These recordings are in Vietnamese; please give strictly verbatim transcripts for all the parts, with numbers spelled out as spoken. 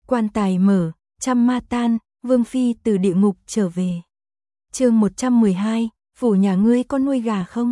Quan tài mở, trăm ma tan, Vương Phi từ địa ngục trở về. Chương một trăm mười hai, phủ nhà ngươi có nuôi gà không?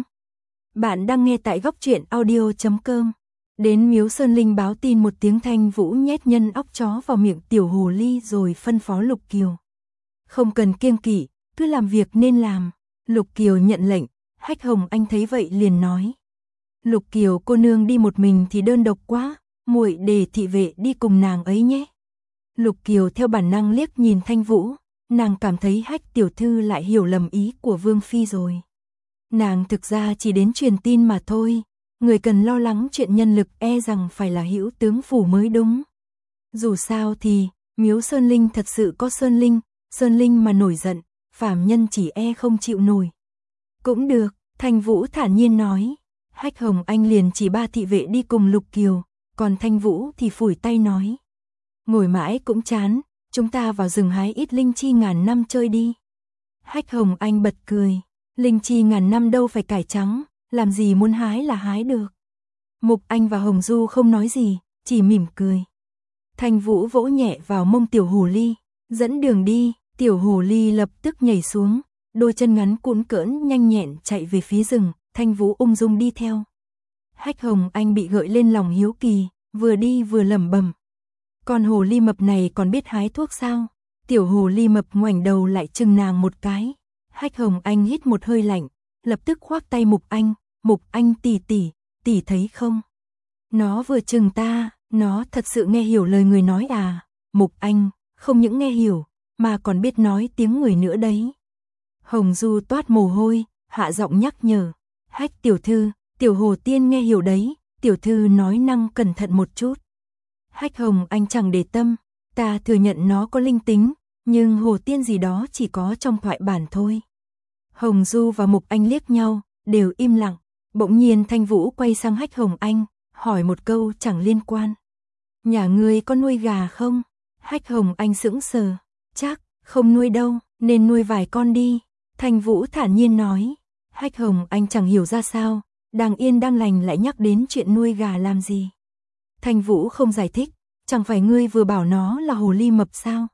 Bạn đang nghe tại góc truyện audio chấm com. Đến Miếu Sơn Linh báo tin một tiếng, Thanh Vũ nhét nhân óc chó vào miệng tiểu hồ ly rồi phân phó Lục Kiều. Không cần kiêng kỵ, cứ làm việc nên làm. Lục Kiều nhận lệnh, Hách Hồng Anh thấy vậy liền nói. Lục Kiều cô nương đi một mình thì đơn độc quá, muội để thị vệ đi cùng nàng ấy nhé. Lục Kiều theo bản năng liếc nhìn Thanh Vũ, nàng cảm thấy Hách tiểu thư lại hiểu lầm ý của Vương Phi rồi. Nàng thực ra chỉ đến truyền tin mà thôi, người cần lo lắng chuyện nhân lực e rằng phải là Hữu tướng phủ mới đúng. Dù sao thì, Miếu Sơn Linh thật sự có Sơn Linh, Sơn Linh mà nổi giận, phàm nhân chỉ e không chịu nổi. Cũng được, Thanh Vũ thản nhiên nói. Hách Hồng Anh liền chỉ ba thị vệ đi cùng Lục Kiều, còn Thanh Vũ thì phủi tay nói. Ngồi mãi cũng chán, chúng ta vào rừng hái ít linh chi ngàn năm chơi đi. Hách Hồng Anh bật cười, linh chi ngàn năm đâu phải cải trắng, làm gì muốn hái là hái được. Mục Anh và Hồng Du không nói gì, chỉ mỉm cười. Thanh Vũ vỗ nhẹ vào mông tiểu hồ ly, dẫn đường đi, tiểu hồ ly lập tức nhảy xuống, đôi chân ngắn cuốn cỡn nhanh nhẹn chạy về phía rừng, Thanh Vũ ung dung đi theo. Hách Hồng Anh bị gợi lên lòng hiếu kỳ, vừa đi vừa lẩm bẩm. Con hồ ly mập này còn biết hái thuốc sao? Tiểu hồ ly mập ngoảnh đầu lại chừng nàng một cái. Hách Hồng Anh hít một hơi lạnh, lập tức khoác tay Mục Anh. Mục Anh tỷ tỷ, tỷ thấy không? Nó vừa chừng ta, nó thật sự nghe hiểu lời người nói à? Mục Anh, không những nghe hiểu, mà còn biết nói tiếng người nữa đấy. Hồng Du toát mồ hôi, hạ giọng nhắc nhở. Hách tiểu thư, tiểu hồ tiên nghe hiểu đấy, tiểu thư nói năng cẩn thận một chút. Hách Hồng Anh chẳng để tâm, ta thừa nhận nó có linh tính, nhưng hồ tiên gì đó chỉ có trong thoại bản thôi. Hồng Du và Mục Anh liếc nhau, đều im lặng, bỗng nhiên Thanh Vũ quay sang Hách Hồng Anh, hỏi một câu chẳng liên quan. Nhà ngươi có nuôi gà không? Hách Hồng Anh sững sờ, chắc, không nuôi đâu, nên nuôi vài con đi. Thanh Vũ thản nhiên nói. Hách Hồng Anh chẳng hiểu ra sao, đang yên đang lành lại nhắc đến chuyện nuôi gà làm gì. Thanh Vũ không giải thích, chẳng phải ngươi vừa bảo nó là hồ ly mập sao?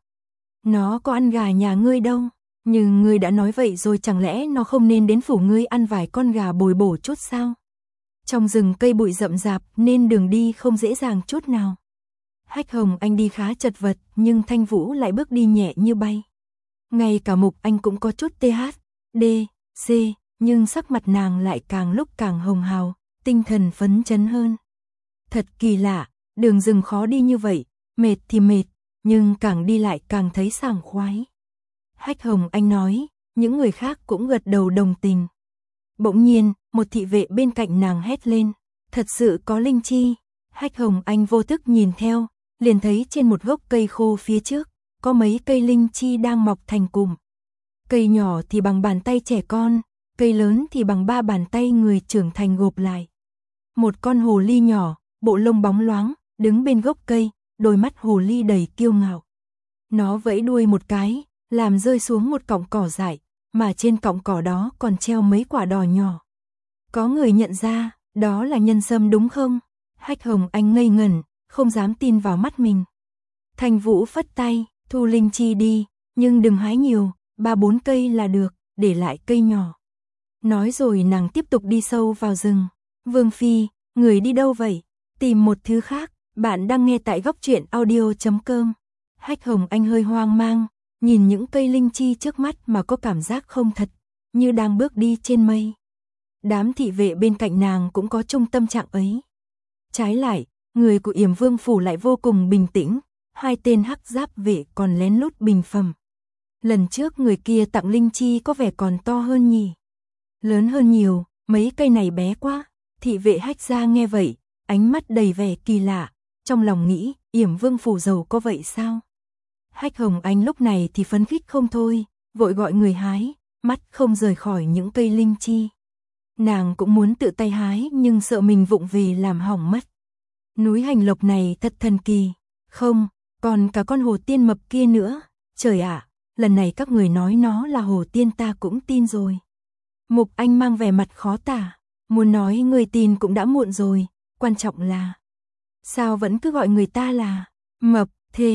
Nó có ăn gà nhà ngươi đâu, nhưng ngươi đã nói vậy rồi chẳng lẽ nó không nên đến phủ ngươi ăn vài con gà bồi bổ chút sao? Trong rừng cây bụi rậm rạp nên đường đi không dễ dàng chút nào. Hách Hồng Anh đi khá chật vật nhưng Thanh Vũ lại bước đi nhẹ như bay. Ngay cả Mục Anh cũng có chút tê hát, đê, xê, nhưng sắc mặt nàng lại càng lúc càng hồng hào, tinh thần phấn chấn hơn. Thật kỳ lạ, đường rừng khó đi như vậy, mệt thì mệt, nhưng càng đi lại càng thấy sảng khoái. Hách Hồng Anh nói, những người khác cũng gật đầu đồng tình. Bỗng nhiên, một thị vệ bên cạnh nàng hét lên, thật sự có linh chi. Hách Hồng Anh vô thức nhìn theo, liền thấy trên một gốc cây khô phía trước, có mấy cây linh chi đang mọc thành cụm. Cây nhỏ thì bằng bàn tay trẻ con, cây lớn thì bằng ba bàn tay người trưởng thành gộp lại. Một con hồ ly nhỏ, bộ lông bóng loáng, đứng bên gốc cây, đôi mắt hồ ly đầy kiêu ngạo. Nó vẫy đuôi một cái, làm rơi xuống một cọng cỏ dại, mà trên cọng cỏ đó còn treo mấy quả đỏ nhỏ. Có người nhận ra, đó là nhân sâm đúng không? Hách Hồng Anh ngây ngẩn, không dám tin vào mắt mình. Thanh Vũ phất tay, thu linh chi đi, nhưng đừng hái nhiều, ba bốn cây là được, để lại cây nhỏ. Nói rồi nàng tiếp tục đi sâu vào rừng. Vương Phi, người đi đâu vậy? Tìm một thứ khác, bạn đang nghe tại góc truyện audio chấm com. Hách Hồng Anh hơi hoang mang, nhìn những cây linh chi trước mắt mà có cảm giác không thật, như đang bước đi trên mây. Đám thị vệ bên cạnh nàng cũng có chung tâm trạng ấy. Trái lại, người của Yểm Vương phủ lại vô cùng bình tĩnh, hai tên hắc giáp vệ còn lén lút bình phẩm. Lần trước người kia tặng linh chi có vẻ còn to hơn nhỉ? Lớn hơn nhiều, mấy cây này bé quá. Thị vệ Hách gia nghe vậy, ánh mắt đầy vẻ kỳ lạ, trong lòng nghĩ, Yểm Vương phủ giàu có vậy sao? Hách Hồng Anh lúc này thì phấn khích không thôi, vội gọi người hái, mắt không rời khỏi những cây linh chi. Nàng cũng muốn tự tay hái nhưng sợ mình vụng về làm hỏng mất. Núi hành lộc này thật thần kỳ, không, còn cả con hồ tiên mập kia nữa, trời ạ, lần này các người nói nó là hồ tiên ta cũng tin rồi. Mục Anh mang vẻ mặt khó tả, muốn nói người tin cũng đã muộn rồi, quan trọng là sao vẫn cứ gọi người ta là mập thế,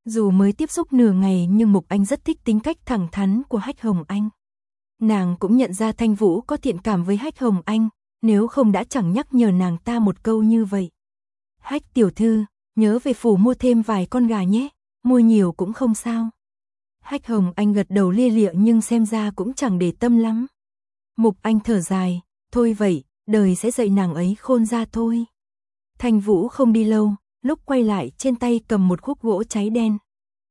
Dù mới tiếp xúc nửa ngày nhưng Mục Anh rất thích tính cách thẳng thắn của Hách Hồng Anh. Nàng cũng nhận ra Thanh Vũ có thiện cảm với Hách Hồng Anh, nếu không đã chẳng nhắc nhở nàng ta một câu như vậy. Hách tiểu thư, nhớ về phủ mua thêm vài con gà nhé, mua nhiều cũng không sao. Hách Hồng Anh gật đầu lia lịa nhưng xem ra cũng chẳng để tâm lắm. Mục Anh thở dài, thôi vậy, đời sẽ dạy nàng ấy khôn ra thôi. Thanh Vũ không đi lâu, lúc quay lại trên tay cầm một khúc gỗ cháy đen.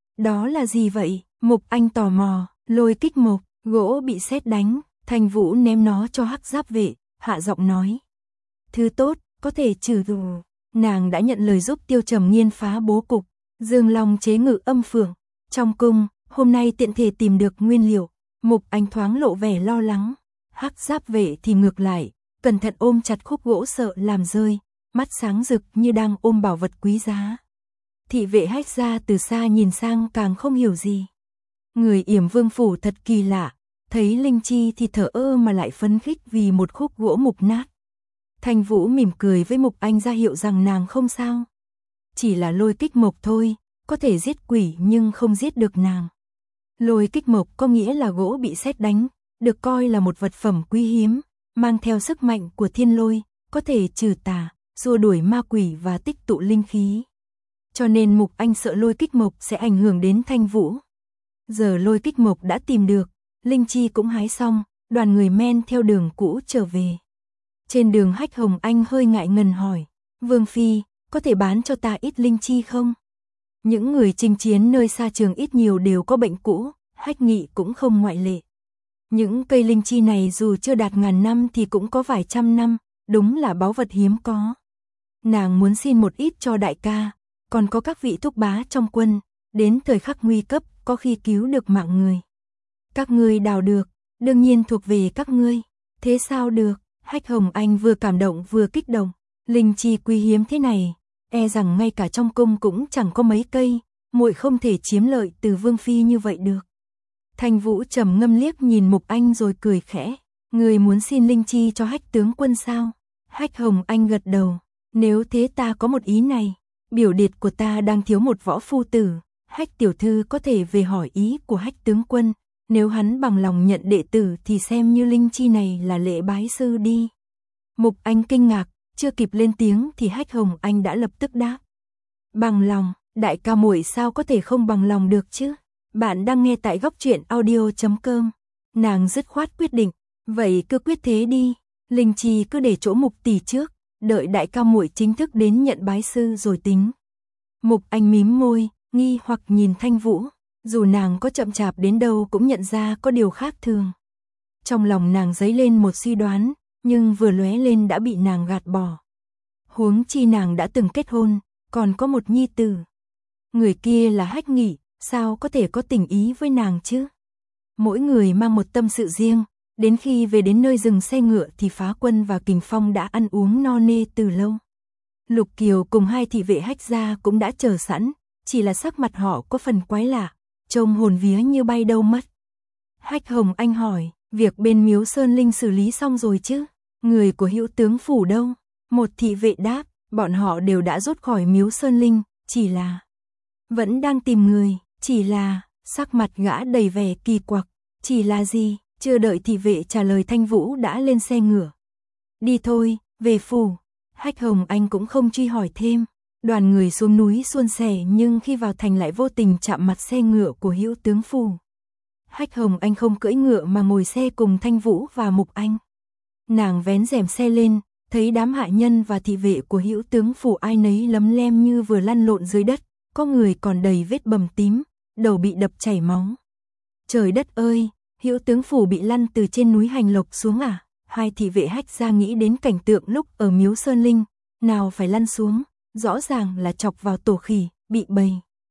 Đó là gì vậy? Mục Anh tò mò, lôi kích mộc, gỗ bị sét đánh, Thanh Vũ ném nó cho Hắc Giáp vệ, hạ giọng nói. Thứ tốt, có thể trừ dù. Nàng đã nhận lời giúp Tiêu Trầm nghiên phá bố cục, Dương Long chế ngự âm phượng. Trong cung, hôm nay tiện thể tìm được nguyên liệu, Mục Anh thoáng lộ vẻ lo lắng. Hắc Giáp vệ thì ngược lại, cẩn thận ôm chặt khúc gỗ sợ làm rơi, mắt sáng rực như đang ôm bảo vật quý giá. Thị vệ Hách gia từ xa nhìn sang càng không hiểu gì. Người Yểm Vương phủ thật kỳ lạ, thấy Linh Chi thì thở ơ mà lại phấn khích vì một khúc gỗ mục nát. Thanh Vũ mỉm cười với Mục Anh ra hiệu rằng nàng không sao. Chỉ là lôi kích mộc thôi, có thể giết quỷ nhưng không giết được nàng. Lôi kích mộc có nghĩa là gỗ bị sét đánh, được coi là một vật phẩm quý hiếm, mang theo sức mạnh của thiên lôi, có thể trừ tà, xua đuổi ma quỷ và tích tụ linh khí. Cho nên Mục Anh sợ lôi kích mộc sẽ ảnh hưởng đến Thanh Vũ. Giờ lôi kích mộc đã tìm được, Linh Chi cũng hái xong, đoàn người men theo đường cũ trở về. Trên đường Hách Hồng Anh hơi ngại ngần hỏi, Vương Phi, có thể bán cho ta ít Linh Chi không? Những người chinh chiến nơi xa trường ít nhiều đều có bệnh cũ, Hách Nghị cũng không ngoại lệ. Những cây Linh Chi này dù chưa đạt ngàn năm thì cũng có vài trăm năm, đúng là báu vật hiếm có. Nàng muốn xin một ít cho đại ca, còn có các vị thúc bá trong quân, đến thời khắc nguy cấp có khi cứu được mạng người. Các ngươi đào được, đương nhiên thuộc về các ngươi. Thế sao được? Hách Hồng Anh vừa cảm động vừa kích động. Linh Chi quý hiếm thế này, e rằng ngay cả trong cung cũng chẳng có mấy cây, muội không thể chiếm lợi từ Vương Phi như vậy được. Thanh Vũ trầm ngâm liếc nhìn Mục Anh rồi cười khẽ. Người muốn xin Linh Chi cho Hách tướng quân sao? Hách Hồng Anh gật đầu. Nếu thế ta có một ý này. Biểu điệt của ta đang thiếu một võ phu tử. Hách tiểu thư có thể về hỏi ý của Hách tướng quân. Nếu hắn bằng lòng nhận đệ tử thì xem như Linh Chi này là lễ bái sư đi. Mục Anh kinh ngạc, chưa kịp lên tiếng thì Hách Hồng Anh đã lập tức đáp. Bằng lòng, đại ca muội sao có thể không bằng lòng được chứ? Bạn đang nghe tại góc truyện audio chấm com. Nàng dứt khoát quyết định, vậy cứ quyết thế đi, Linh Chi cứ để chỗ Mục tỷ trước, đợi đại ca muội chính thức đến nhận bái sư rồi tính. Mục Anh mím môi, nghi hoặc nhìn Thanh Vũ, dù nàng có chậm chạp đến đâu cũng nhận ra có điều khác thường. Trong lòng nàng dấy lên một suy đoán, nhưng vừa lóe lên đã bị nàng gạt bỏ. Huống chi nàng đã từng kết hôn, còn có một nhi tử. Người kia là Hách Nghị, sao có thể có tình ý với nàng chứ? Mỗi người mang một tâm sự riêng, đến khi về đến nơi dừng xe ngựa thì Phá Quân và Kình Phong đã ăn uống no nê từ lâu. Lục Kiều cùng hai thị vệ Hách gia cũng đã chờ sẵn, chỉ là sắc mặt họ có phần quái lạ, trông hồn vía như bay đâu mất. Hách Hồng Anh hỏi, việc bên Miếu Sơn Linh xử lý xong rồi chứ? Người của Hữu tướng phủ đâu? Một thị vệ đáp, bọn họ đều đã rút khỏi Miếu Sơn Linh, chỉ là vẫn đang tìm người, chỉ là, sắc mặt gã đầy vẻ kỳ quặc, chỉ là gì? Chưa đợi thị vệ trả lời Thanh Vũ đã lên xe ngựa. Đi thôi, về phủ. Hách Hồng Anh cũng không truy hỏi thêm. Đoàn người xuống núi suôn sẻ nhưng khi vào thành lại vô tình chạm mặt xe ngựa của Hữu tướng phủ. Hách Hồng Anh không cưỡi ngựa mà ngồi xe cùng Thanh Vũ và Mục Anh. Nàng vén rèm xe lên, thấy đám hạ nhân và thị vệ của Hữu tướng phủ ai nấy lấm lem như vừa lăn lộn dưới đất, có người còn đầy vết bầm tím, đầu bị đập chảy máu. Trời đất ơi, Hữu tướng phủ bị lăn từ trên núi Hành Lộc xuống à? Hai thị vệ Hách gia nghĩ đến cảnh tượng lúc ở Miếu Sơn Linh, nào phải lăn xuống, rõ ràng là chọc vào tổ khỉ, bị bầy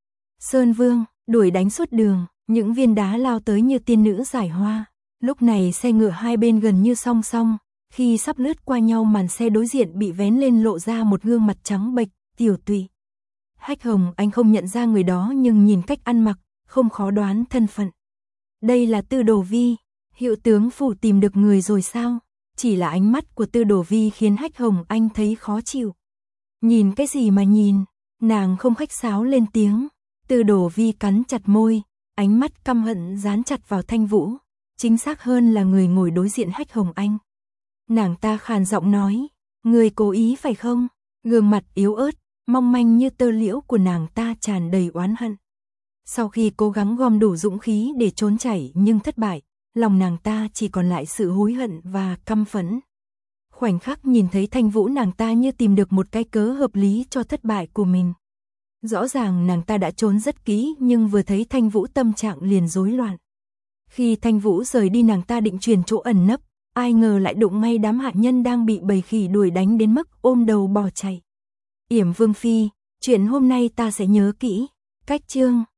Sơn Vương đuổi đánh suốt đường, những viên đá lao tới như tiên nữ giải hoa. Lúc này xe ngựa hai bên gần như song song, khi sắp lướt qua nhau màn xe đối diện bị vén lên lộ ra một gương mặt trắng bệch, tiểu tụy. Hách Hồng Anh không nhận ra người đó nhưng nhìn cách ăn mặc, không khó đoán thân phận. Đây là Tư Đồ Vi, Hữu tướng phủ tìm được người rồi sao? Chỉ là ánh mắt của Tư Đồ Vi khiến Hách Hồng Anh thấy khó chịu. Nhìn cái gì mà nhìn, nàng không khách sáo lên tiếng. Từ Đổ Vi cắn chặt môi, ánh mắt căm hận dán chặt vào Thanh Vũ, chính xác hơn là người ngồi đối diện Hách Hồng Anh. Nàng ta khàn giọng nói, người cố ý phải không? Gương mặt yếu ớt, mong manh như tơ liễu của nàng ta tràn đầy oán hận. Sau khi cố gắng gom đủ dũng khí để trốn chạy nhưng thất bại, lòng nàng ta chỉ còn lại sự hối hận và căm phẫn. Khoảnh khắc nhìn thấy Thanh Vũ, nàng ta như tìm được một cái cớ hợp lý cho thất bại của mình. Rõ ràng nàng ta đã trốn rất kỹ nhưng vừa thấy Thanh Vũ tâm trạng liền rối loạn. Khi Thanh Vũ rời đi, nàng ta định truyền chỗ ẩn nấp, ai ngờ lại đụng ngay đám hạ nhân đang bị bầy khỉ đuổi đánh đến mức ôm đầu bỏ chạy. Yểm Vương Phi, chuyện hôm nay ta sẽ nhớ kỹ. Cách chương